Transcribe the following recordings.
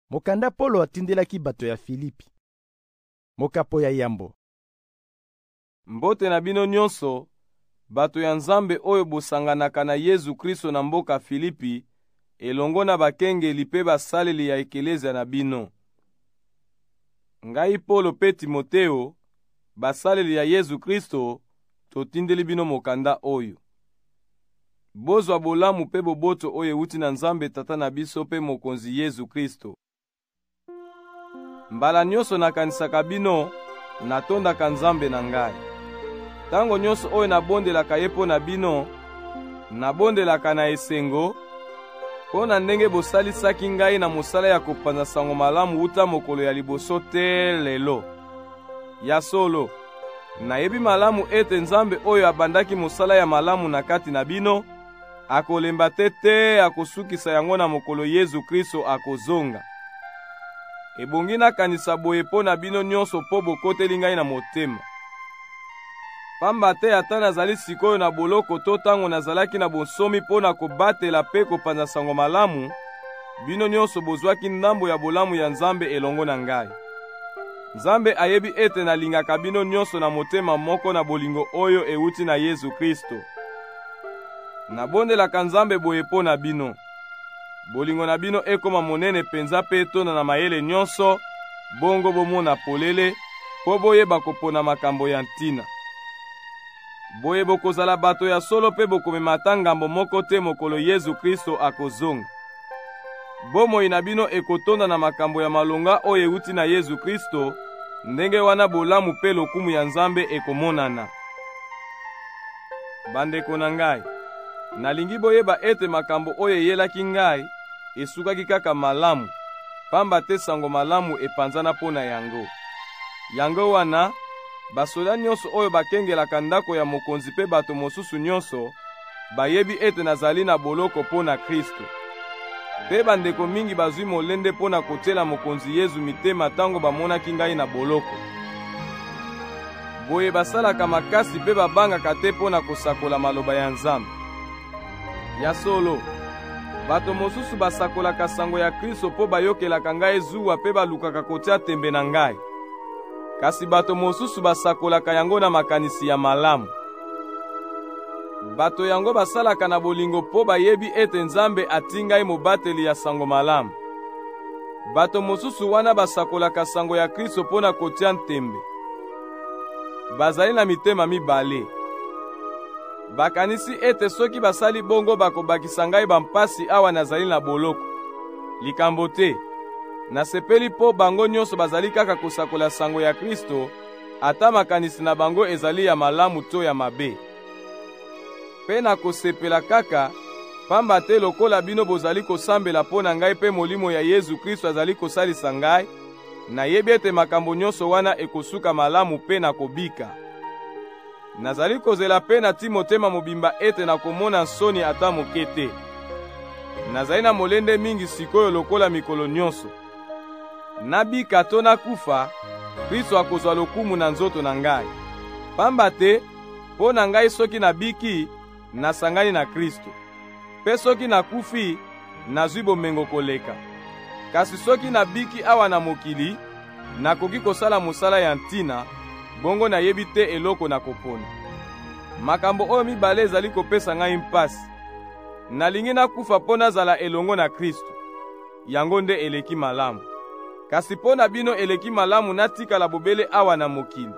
Mokanda Polo atindelaki bato ya Filipi. Mokapo ya yambo. Mbote na bino nyonso, bato ya Nzambe oyo bosanganaka na Yesu Kristo na mboka Filipi, elongo na bakengeli mpe basaleli ya ekelezia na bino. Ngai Polo pe Timoteo, basaleli ya Yesu Kristo, totindeli bino mokanda oyo. Bozwa bolamu pe boboto oyo euti na Nzambe Tata na biso pe mokonzi Yesu Kristo. Mbala nyonso nakanisaka bino, natondaka Nzambe na ngai. Tango nyonso oyo nabondelaka ye mpo na bino, nabondelaka na esengo, mpo na ndenge bosalisaki ngai na mosala ya kopanza sango malamu uta mokolo ya liboso te lelo. Ya solo, nayebi malamu ete Nzambe oyo abandaki mosala ya malamu na kati na bino, akolemba te akosukisa yango na mokolo Yesu Kristo akozonga. Ebongi nakanisa boye mpo na bino nyonso mpo bokoteli ngai na motema. Pamba te ata nazali sikoyo na boloko to tango nazalaki na bonsomi mpo na kobatela mpe kopanza sango malamu, bino nyonso bozwaki ndambo ya bolamu ya Nzambe elongo na ngai. Nzambe ayebi ete nalingaka bino nyonso na motema moko na bolingo oyo euti na Yesu Kristo. Nabondelaka Nzambe boye mpo na bino. Bolingo na bino ekoma monene penza pe etona na mayele nyonso, bongo bomona polele, po boyeba kopona makambo ya ntina. Boye bokozala bato ya solo pe bokomemata ngambo moko te mokolo Yesu Kristo akozonga. Bomoi na bino ekotonda na makambo ya malonga oyo euti na Yesu Kristo, ndenge wana bolamu pe lokumu ya Nzambe ekomonana. Bandeko na ngai, nalingi boyeba ete makambo oyo eyelaki ngai esukaki kaka malamu, pamba te sango malamu epanzana mpo na yango. Yango wana, basoda nyonso oyo bakengelaka ndako ya mokonzi pe bato mosusu nyonso, bayebi ete nazali na boloko mpo na Kristo. Pe bandeko mingi bazwi molende mpo na kotiela mokonzi Yesu mitema tango bamonaki ngai na boloko. Boye basalaka makasi pe babangaka te mpo na kosakola maloba ya Nzambe. Ya solo, bato mosusu basakolaka sango ya Kristo mpo bayokelaka ngai zuwa pe balukaka kotia tembe na ngai. Kasi bato mosusu basakolaka yango na makanisi ya malamu. Bato yango basalaka na bolingo mpo bayebi ete Nzambe atingai mobateli ya sango malamu. Bato mosusu wana basakolaka sango ya Kristo mpo na kotia ntembe. Bazali na mitema mibale. Bakanisi ete soki basali bongo bakobakisa ngai bampasi awa nazali na boloko. Likambo te. Nasepeli po bango nyonso bazali kaka kosakola sango ya Kristo, ata makanisi na bango ezali ya malamu to ya mabe. Pe na kosepela kaka, pamba te lokola bino bozali kosambela po na ngai pe molimo ya Yesu Kristo azali kosalisa ngai, nayebi ete makambo nyonso wana ekosuka malamu pe na kobika. Nazali kozela pe na ti motema mobimba ete nakomona nsoni ata moke te. Nazali na molende mingi sikoyo lokola mikolo nyonso. Nabika to nakufa, Kristo akozwa lokumu na nzoto na ngai. Pamba te, mpo na ngai soki nabiki, nasangani na Kristo. Pe soki nakufi, nazwi bomengo koleka. Kasi soki nabiki awa na mokili, nakoki kosala mosala ya ntina, bongo nayebi te eloko na kopona. Makambo oyo mibale ezali kopesa ngai mpasi. Nalingi nakufa mpo nazala elongo na Kristo. Yango nde eleki malamu. Kasi mpo na bino eleki malamu natikala bobele awa na mokili.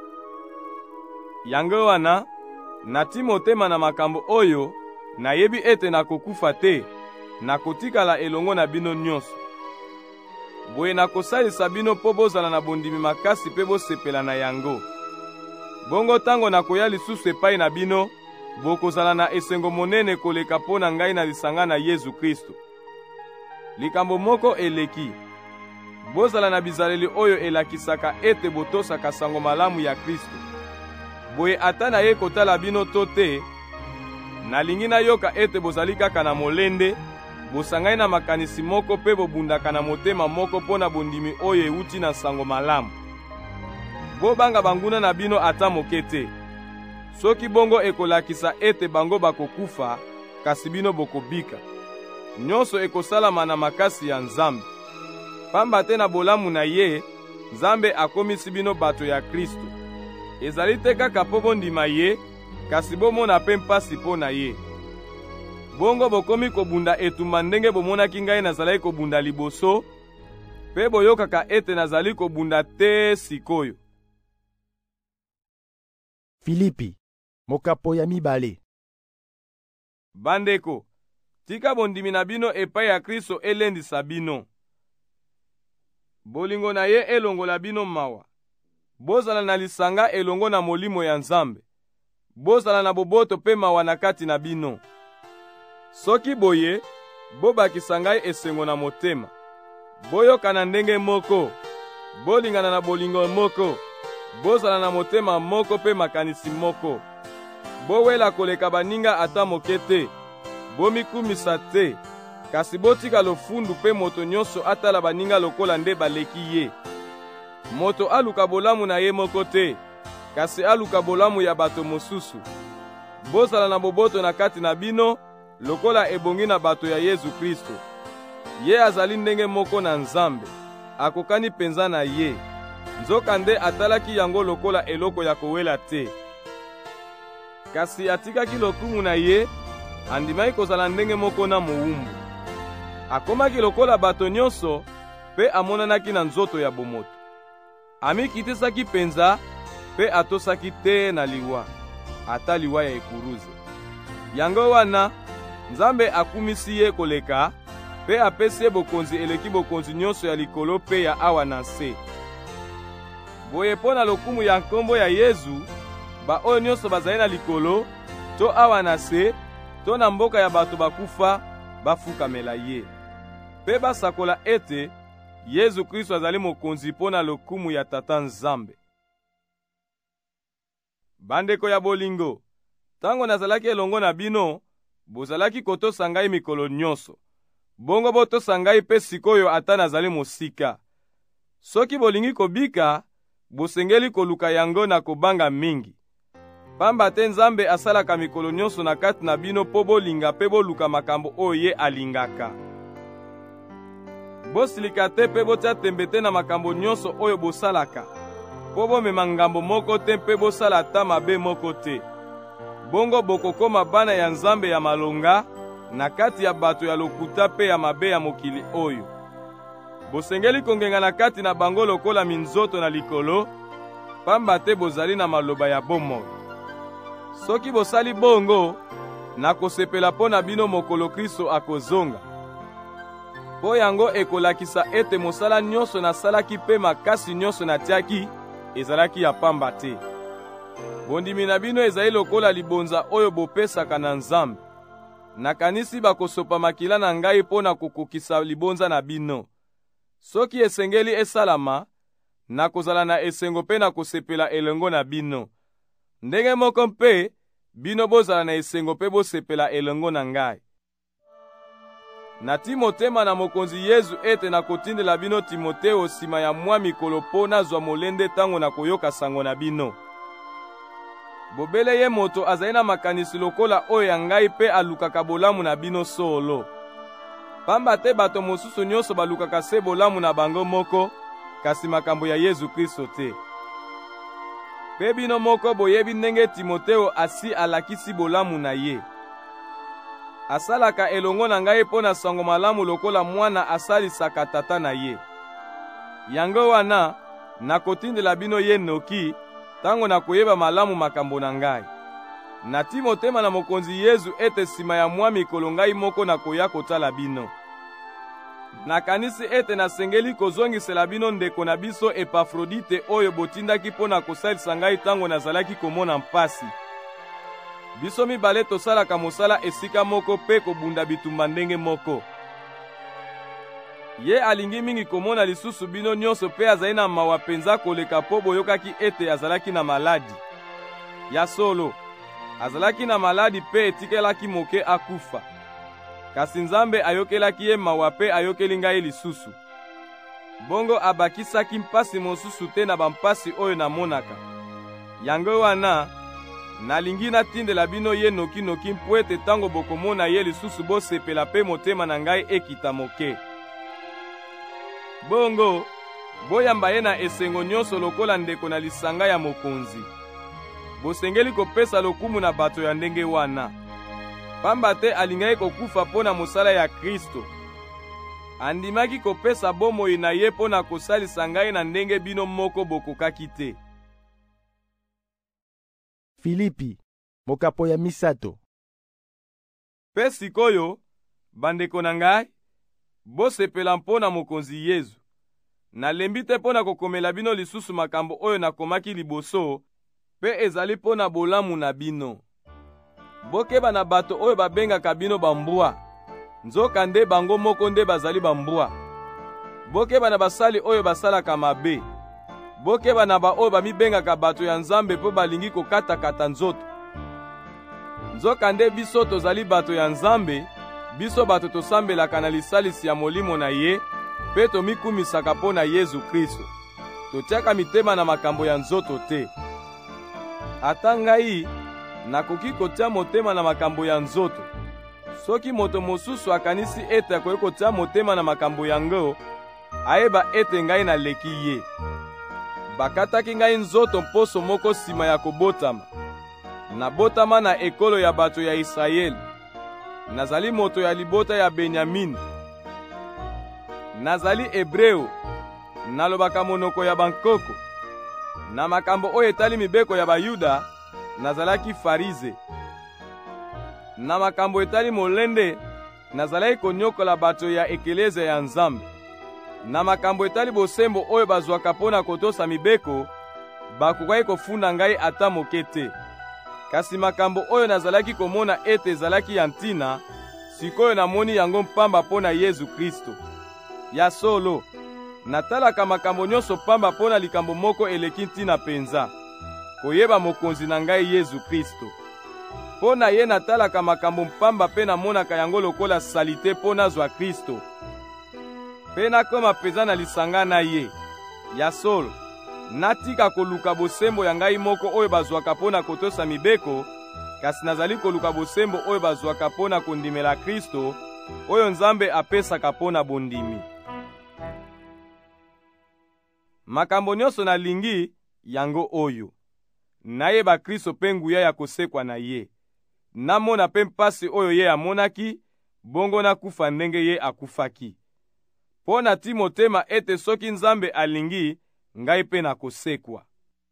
Yango wana, nati motema na makambo oyo, nayebi ete nakokufa te, nakotikala elongo na bino nyonso. Boye nakosalisa bino mpo bozala na bondimi makasi pe bosepela na yango. Bongo tango nakoya lisusu epai na bino, bokozala na esengo monene koleka mpo na ngai na lisanga na Yesu Kristo. Likambo moko eleki. Bozala na bizaleli oyo elakisaka ete botosaka sango malamu ya Kristo. Boye ata na ye kotala bino to te, nalingi nayoka ete bozali kaka na molende, bosangai na makanisi moko pe bobundaka na motema moko mpo na bondimi oyo euti na sango malamu. Bobanga banguna na bino ata moke te. Soki bongo ekolakisa ete bango bakokufa, kasi bino bokobika. Nyonso ekosalama na makasi ya Nzambe. pamba te na bolamu na ye Nzambe akomisi bino bato ya Kristo. Ezali te kaka mpo bondima ye, kasi bomona mpe mpasi mpo na ye. Bongo bokomi kobunda etumba ndenge bomonaki ngai nazalaki kobunda liboso, mpe boyokaka ete nazali kobunda te sikoyo. Filipi, mokapo ya mibale. Bandeko, tika bondimi na bino epai ya Kristo elendisa bino. Bolingo na ye elongola bino mawa. Bozala na lisanga elongo na molimo ya Nzambe. Bozala na boboto pe mawa na kati na bino. Soki boye, bobakisa ngai esengo na motema. Boyoka na ndenge moko. Bolingana na bolingo moko. Bozala na motema moko pe makanisi moko. Bowela koleka baninga ata moke te. Bomikumisa te. Kasi botika lofundu pe moto nyonso atala baninga lokola nde baleki ye. Moto aluka bolamu na ye moko te, kasi aluka bolamu ya bato mosusu. Bozala na boboto na kati na bino, lokola ebongi na bato ya Yesu Kristo. Ye azali ndenge moko na Nzambe, akokani penza na ye. Nzoka nde atalaki yango lokola eloko ya kowela te. Kasi atikaki lokumu na ye, andimaki kozala ndenge moko na mowumbu. Akomaki lokola bato nyonso, pe amonanaki na nzoto ya bomoto. Amikitisaki penza, pe atosaki te na liwa, ata liwa ya ekuruze. Yango wana, Nzambe akumisi ye koleka, pe apesi ye bokonzi eleki bokonzi nyonso ya likolo pe ya awa na se. Boye mpo na lokumu ya nkombo ya Yesu, baoyo nyonso bazali na likolo, to awa na se, to na mboka ya bato bakufa, bafukamela ye. Pe basakola ete Yesu Kristo azali mokonzi mpo na lokumu ya Tata Nzambe. Bandeko ya bolingo, tango nazalaki elongo na bino, bozalaki kotosa ngai mikolo nyonso. Bongo botosa ngai pe sikoyo ata nazali mosika. Soki bolingi kobika, bosengeli koluka yango na kobanga mingi. Pamba te Nzambe asalaka mikolo nyonso na kati na bino po bolinga pe boluka makambo oyo ye alingaka. Bosilika te pe botia tembe te na makambo nyonso oyo bosalaka, po bomema ngambo moko te mpe bosala ata mabe moko te. Bongo bokokoma bana ya Nzambe ya malonga na kati ya bato ya lokuta pe ya mabe ya mokili oyo. Bosengeli kongenga na kati na bango lokola minzoto na likolo, pamba te bozali na maloba ya bomoi. Soki bosali bongo, nakosepela mpo na bino mokolo Kristo akozonga. Po yango ekolakisa ete mosala nyonso nasalaki pe makasi nyonso natiaki ezalaki ya pamba te. Bondimi na bino ezali lokola libonza oyo bopesaka na Nzambe. Nakanisi bakosopa makila na ngai mpo na kokokisa libonza na bino. Soki esengeli esalama, nakozala na esengo pe nakosepela elongo na bino. Ndenge moko mpe, bino bozala na esengo pe bosepela elongo na ngai. Na Timotema na mokonzi Yesu ete nakotindela bino Timoteo sima ya mwa mikolo po nazwa molende tango na koyoka sango na bino. Bobele ye moto azali na makanisi lokola oyo ya ngai pe alukaka bolamu na bino solo. Pamba te bato mosusu nyonso balukaka se bolamu na bango moko, kasi makambo ya Yesu Kristo te. Pe bino moko boyebi ndenge Timoteo asi alakisi bolamu na ye. Asalaka elongo na ngai mpo na sango malamu lokola mwana asalisaka tata na ye. Yango wana, nakotindela bino ye noki, tango nakoyeba malamu makambo na ngai. Na Timotema na mokonzi Yesu ete sima ya mwa mikolo ngai moko nakoya kotala bino. Nakanisi ete nasengeli kozongisela bino ndeko na biso Epafrodite oyo botindaki mpo na kosalisa ngai tango nazalaki komona mpasi. Biso mibale tosalaka mosala esika moko pe kobunda bitumba ndenge moko. Ye alingi mingi komona lisusu bino nyonso pe azali na mawa penza koleka po boyokaki ete azalaki na maladi. Ya solo, azalaki na maladi pe etikelaki moke akufa. Kasi Nzambe ayokelaki ye mawa pe ayokeli ngai lisusu. Bongo abakisaki mpasi mosusu te na bampasi oyo namonaka. Yango wana, nalingi natindela bino ye noki mpo ete tango bokomona ye lisusu bosepela pe motema na ngai ekita moke. Bongo boyamba ye na esengo nyonso lokola ndeko na lisanga ya mokonzi. Bosengeli kopesa lokumu na bato ya ndenge wana, pamba te alingaki kokufa mpo na mosala ya Kristo. Andimaki kopesa bomoi na ye mpo na kosalisa ngai na ndenge bino moko bokokaki te. Filipi, mokapo ya misato. Mpe sikoyo, bandeko na ngai, bosepela mpo na mokonzi Yesu. Nalembi te mpo na kokomela bino lisusu makambo oyo nakomaki liboso, mpe ezali mpo na bolamu na bino. Bokeba na bato oyo babengaka bino bambwa, nzoka nde bango moko nde bazali bambwa. Bokeba na basali oyo basalaka mabe. Bokeba na oyo bamibengaka bato ya Nzambe mpo balingi kokata-kata nzoto. Nzoka nde biso tozali bato ya Nzambe, biso bato tosambelaka na lisalisi ya molimo na ye, mpe tomikumisaka mpo na Yesu Kristo. Totiaka mitema na makambo ya nzoto te. Ata ngai nakoki kotia motema na makambo ya nzoto. Soki moto mosusu akanisi ete akoki kotia motema na makambo yango, ayeba ete ngai naleki ye. Bakataki ngai nzoto mposo moko nsima ya kobotama. Nabotama na ekolo ya bato ya Israeli. Nazali moto ya libota ya Benyamini. Nazali Hebreo, nalobaka monoko ya bankoko. Na makambo oyo etali mibeko ya Bayuda, nazalaki Farize. Na makambo etali molende, nazalaki konyokola bato ya ekelezia ya Nzambe. Na makambo etali bosembo oyo bazwaka mpo na kotosa mibeko, bakokaki kofunda ngai ata moke te. Kasi makambo oyo nazalaki komona ete ezalaki ya ntina, sikoyo namoni yango mpamba mpo na Yesu Kristo. Ya solo, natalaka makambo nyonso pamba mpo na likambo moko eleki ntina penza, koyeba mokonzi na ngai Yesu Kristo. Mpo na ye natalaka makambo mpamba mpe namonaka yango lokola salite mpo nazwa Kristo. Mpe nakoma penza na lisanga na ye. Ya solo, natika koluka bosembo ya ngai moko oyo bazwaka mpo na kotosa mibeko, kasi nazali koluka bosembo oyo bazwaka mpo na kondimela Kristo, oyo Nzambe apesaka mpo na bondimi. Makambo nyonso nalingi yango oyo. Nayeba Kristo mpe nguya ya kosekwa na ye. Namona mpe mpasi oyo ye amonaki, bongo nakufa ndenge ye akufaki. Mpo na ti motema ete soki Nzambe alingi, ngai mpe nakosekwa.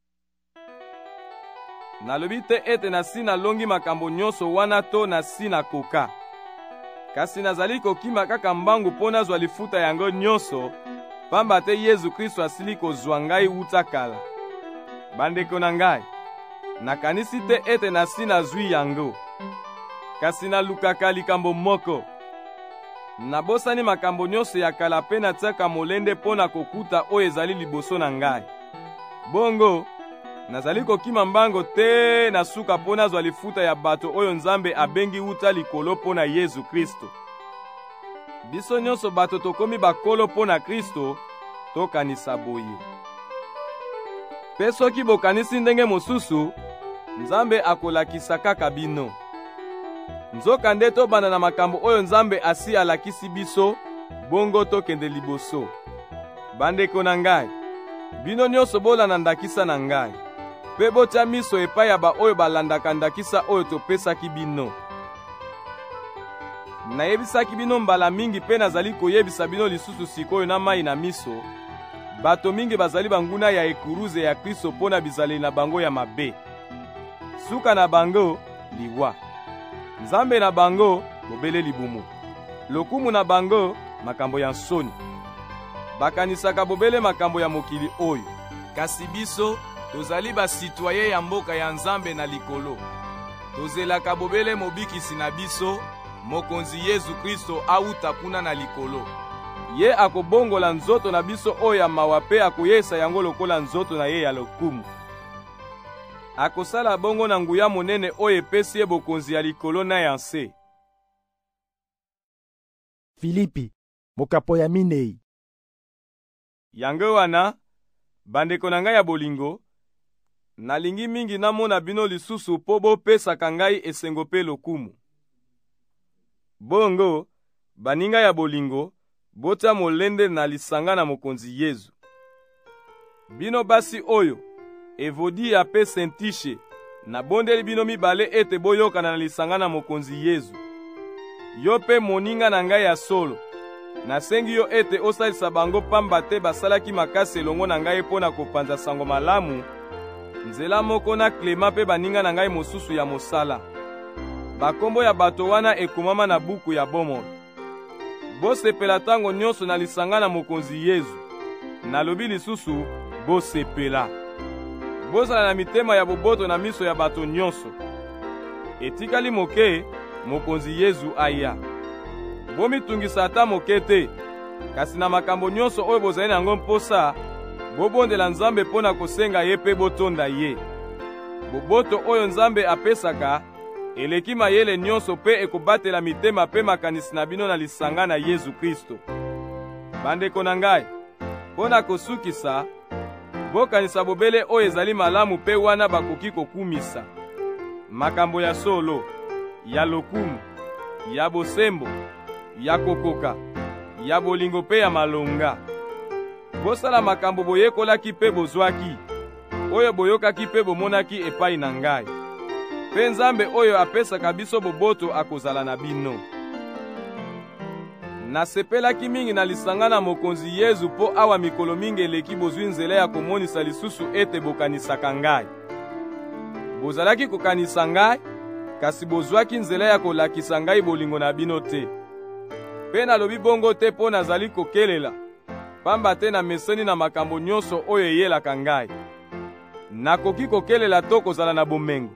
Nalobi te ete nasi nalongi makambo nyonso wana to nasi nakoka. Kasi nazali kokima kaka mbangu mpo nazwa lifuta yango nyonso, pamba te Yesu Kristo asili kozwa ngai wuta kala. Bandeko na ngai, nakanisi te ete nasi nazwi yango. Kasi nalukaka likambo moko. Nabosani makambo nyonso ya kala mpe natiaka molende mpo na kokuta oyo ezali liboso na ngai. Bongo, nazali kokima mbango te na suka mpo nazwa lifuta ya bato oyo Nzambe abengi wuta likolo mpo na Yesu Kristo. Biso nyonso bato tokomi bakolo mpo na Kristo, tokanisa boye. Mpe soki bokanisi ndenge mosusu, Nzambe akolakisa kaka bino. Nzoka nde tobanda na makambo oyo Nzambe asi alakisi biso, bongo tokende liboso. Bandeko na ngai, bino nyonso bolanda ndakisa na ngai, mpe botia miso epai ya baoyo balandaka ndakisa oyo topesaki bino. Nayebisaki bino mbala mingi mpe nazali koyebisa bino lisusu sikoyo na mai na miso, bato mingi bazali banguna ya ekuruze ya Kristo mpo na bizaleli na bango ya mabe. Suka na bango, liwa. Nzambe na bango, bobele libumu. Lokumu na bango, makambo ya nsoni. Bakanisaka bobele makambo ya mokili oyo. Kasi biso, tozali basitwaye ya mboka ya Nzambe na likolo. Tozelaka bobele mobikisi na biso, mokonzi Yesu Kristo auta kuna na likolo. Ye akobongola nzoto na biso oyo ya mawa mpe akoyesa yango lokola nzoto na ye ya lokumu. Akosala bongo na nguya monene oyo epesi ye bokonzi ya likolo na ya nse. Filipi, mokapo ya minei. Yango wana, bandeko na ngai ya bolingo, nalingi mingi namona bino lisusu mpo bopesaka ngai esengo mpe lokumu. Bongo, baninga ya bolingo, botia molende na lisanga na mokonzi Yezu. Bino basi oyo Evodia pe Sentishe nabondeli bino mibale ete boyokana na lisanga na mokonzi Yezu. Yo pe moninga na ngai ya solo, nasengi yo ete osalisa bango pamba te basalaki makasi elongo na ngai mpo na kopanza sango malamu, nzela moko na Klema pe baninga na ngai mosusu ya mosala. Bakombo ya bato wana ekomama na buku ya bomoi. Bosepela tango nyonso na lisanga na mokonzi Yezu. Nalobi lisusu, bosepela. Bozala na mitema ya boboto na miso ya bato nyonso. Etikali moke, mokonzi Yezu aya. Bomitungisa ata moke te, kasi na makambo nyonso oyo bozali nango mposa, bobondela Nzambe mpo na kosenga ye pe botonda ye. Boboto oyo Nzambe apesaka, eleki mayele nyonso pe ekobatela mitema pe makanisi na bino na lisanga na Yezu Kristo. Bandeko na ngai, mpo na kosukisa, bokanisa bobele oyo ezali malamu pe wana bakoki kokumisa. Makambo ya solo, ya lokumu, ya bosembo, ya kokoka, ya bolingo pe ya malonga. Bosala makambo boyekolaki pe bozwaki, oyo boyokaki pe bomonaki epai na ngai. Pe Nzambe oyo apesaka biso boboto akozala na bino. Nasepelaki mingi na lisanga na mokonzi Yezu po awa mikolo mingi eleki bozwi nzela ya komonisa lisusu ete bokanisaka ngai. Bozalaki kokanisa ngai, kasi bozwaki nzela ya kolakisa ngai bolingo na bino te. Pe nalobi bongo te po nazali kokelela, pamba te na meseni na makambo nyonso oyo eyelaka ngai. Nakoki kokelela to kozala na bomengo.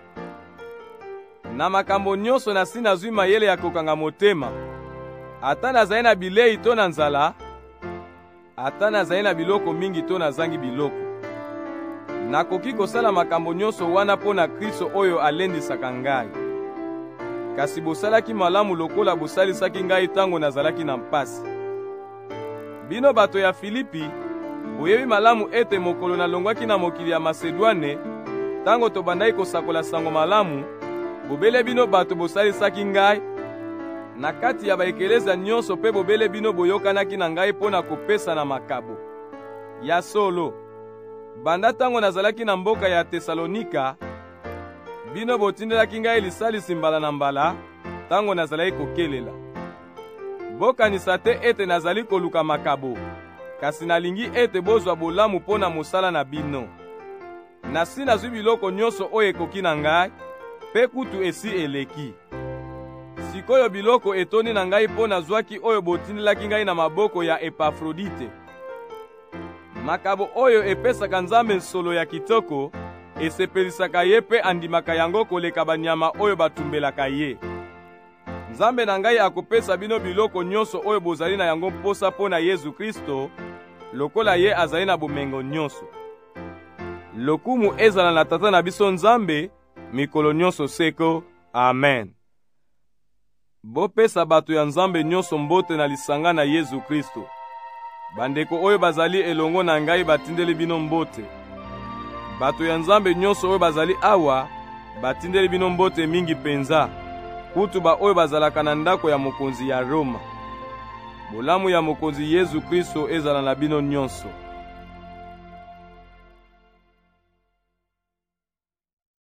Na makambo nyonso nasi nazwi mayele ya kokanga motema, ata nazali na bilei to na nzala, ata nazali na biloko mingi to nazangi biloko. Nakoki kosala makambo nyonso wana mpo na Kristo oyo alendisaka ngai. Kasi bosalaki malamu lokola bosalisaki ngai tango nazalaki na mpasi. Bino bato ya Filipi, boyebi malamu ete mokolo nalongwaki na mokili ya Masedwane, tango tobandaki kosakola sango malamu, bobele bino bato bosalisaki ngai, na kati ya baekeleza nyonso pe bobele bino boyokanaki na ngai mpo na kopesa na makabo. Ya solo, banda tango nazalaki na mboka ya Tesalonika, bino botindelaki ngai lisalisi mbala na mbala, tango nazalaki kokelela. Bokanisa te ete nazali koluka makabo, kasi nalingi ete bozwa bolamu mpo na mosala na bino. Nasi nazwi biloko nyonso oyo ekoki na ngai, pe kutu esi eleki. Sikoyo biloko etoni na ngai mpo nazwaki oyo botindelaki ngai na maboko ya Epafrodite. Makabo oyo epesaka Nzambe nsolo ya kitoko, esepelisaka ye pe andimaka yango koleka banyama oyo batumbelaka ye. Nzambe na ngai akopesa bino biloko nyonso oyo bozali na yango mposa mpo na Yezu Kristo, lokola ye azali na bomengo nyonso. Lokumu ezala na Tata na biso Nzambe, mikolo nyonso seko. Amen. Bopesa bato ya Nzambe nyonso mbote na lisanga na Yezu Kristo. Bandeko oyo bazali elongo na ngai batindeli bino mbote. Bato ya Nzambe nyonso oyo bazali awa, batindeli bino mbote mingi penza, kutu ba oyo bazalaka na ndako ya mokonzi ya Roma. Bolamu ya mokonzi Yezu Kristo ezala na bino nyonso.